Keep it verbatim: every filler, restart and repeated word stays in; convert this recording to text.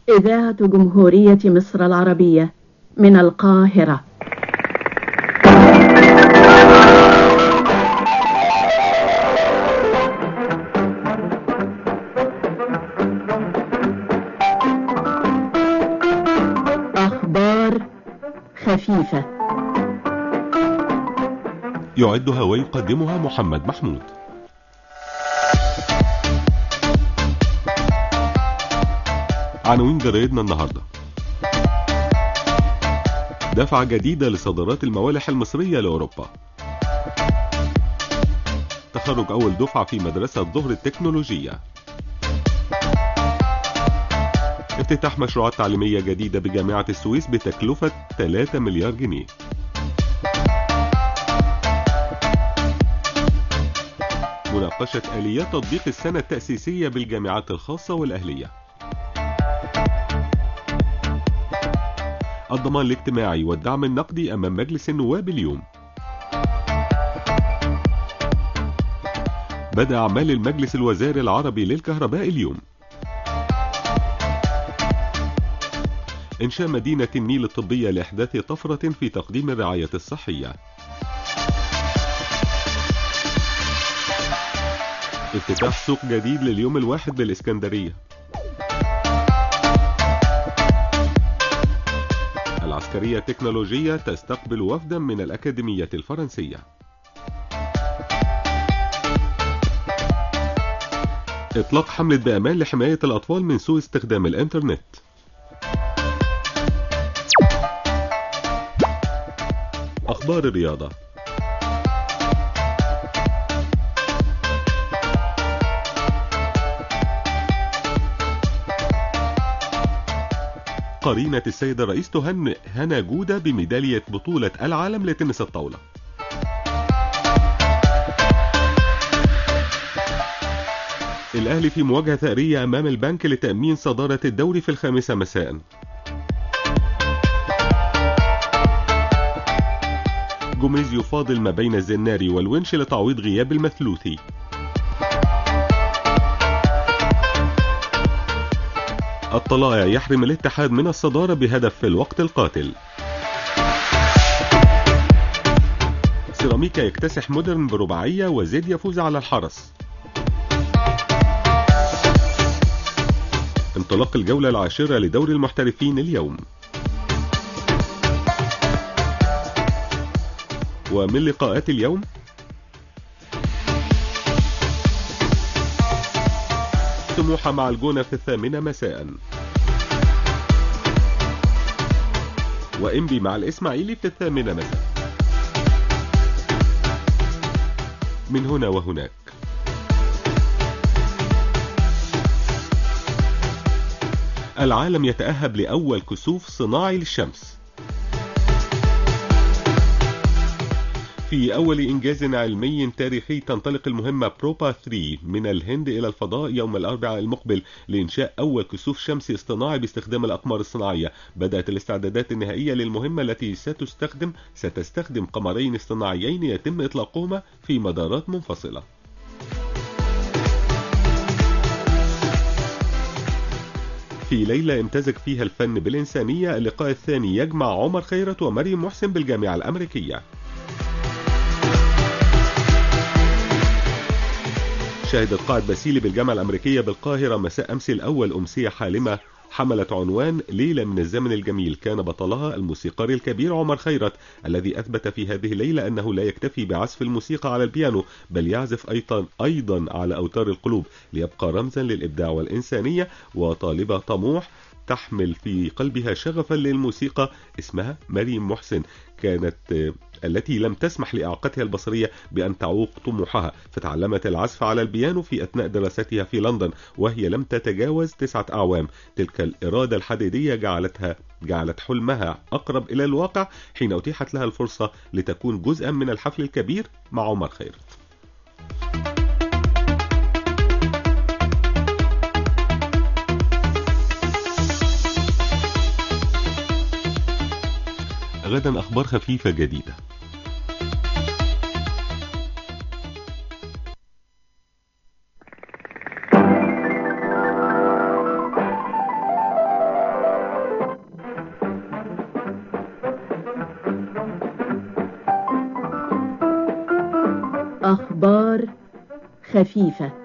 إذاعة جمهورية مصر العربية من القاهرة. أخبار خفيفة يعدها ويقدمها محمد محمود. عناوين جرائدنا النهاردة: دفعة جديدة لصادرات الموالح المصرية لأوروبا، تخرج أول دفعة في مدرسة ظهر التكنولوجية، افتتاح مشروعات تعليمية جديدة بجامعة السويس بتكلفة ثلاثة مليار جنيه، مناقشة آليات تطبيق السنة التأسيسية بالجامعات الخاصة والأهلية، الضمان الاجتماعي والدعم النقدي أمام مجلس النواب اليوم، بدأ أعمال المجلس الوزاري العربي للكهرباء اليوم، إنشاء مدينة النيل الطبية لإحداث طفرة في تقديم الرعاية الصحية، افتتاح سوق جديد لليوم الواحد بالإسكندرية، العسكرية التكنولوجية تستقبل وفدا من الأكاديمية الفرنسية، إطلاق حملة بأمان لحماية الأطفال من سوء استخدام الإنترنت. أخبار الرياضة: قرينة السيد الرئيس تهنئ هنا جودة بميدالية بطولة العالم لتنس الطاولة. الأهلي في مواجهة ثأرية أمام البنك لتأمين صدارة الدوري في الخامسة مساء. جوميز يفاضل ما بين الزناري والونش لتعويض غياب المثلوثي. الطلائع يحرم الاتحاد من الصدارة بهدف في الوقت القاتل. سيراميكا يكتسح مودرن برباعية وزد يفوز على الحرس. انطلاق الجولة العاشرة لدوري المحترفين اليوم. ومن لقاءات اليوم: سموحة مع الجونة في الثامنة مساء، وإنبي مع الإسماعيلي في الثامنة مساء. من هنا وهناك. العالم يتأهب لأول كسوف صناعي للشمس. في أول إنجاز علمي تاريخي تنطلق المهمة بروبا ثلاثة من الهند إلى الفضاء يوم الأربعاء المقبل لإنشاء أول كسوف شمسي اصطناعي باستخدام الأقمار الصناعية. بدأت الاستعدادات النهائية للمهمة التي ستستخدم ستستخدم قمرين اصطناعيين يتم إطلاقهما في مدارات منفصلة. في ليلة امتزج فيها الفن بالإنسانية، اللقاء الثاني يجمع عمر خيرت ومريم محسن بالجامعة الأمريكية. شهدت قاعة باسيلي بالجامعة الأمريكية بالقاهرة مساء أمس الأول أمسية حالمة حملت عنوان ليلة من الزمن الجميل. كان بطلها الموسيقار الكبير عمر خيرت، الذي أثبت في هذه الليلة أنه لا يكتفي بعزف الموسيقى على البيانو، بل يعزف أيضا أيضا على أوتار القلوب، ليبقى رمزا للإبداع والإنسانية وطالبة طموح تحمل في قلبها شغفا للموسيقى. اسمها مريم محسن، كانت التي لم تسمح لإعاقتها البصرية بأن تعوق طموحها، فتعلمت العزف على البيانو في أثناء دراستها في لندن وهي لم تتجاوز تسعة أعوام. تلك الإرادة الحديدية جعلتها جعلت حلمها أقرب إلى الواقع حين أتيحت لها الفرصة لتكون جزءا من الحفل الكبير مع عمر خيرت. غدا أخبار خفيفة جديدة. أخبار خفيفة.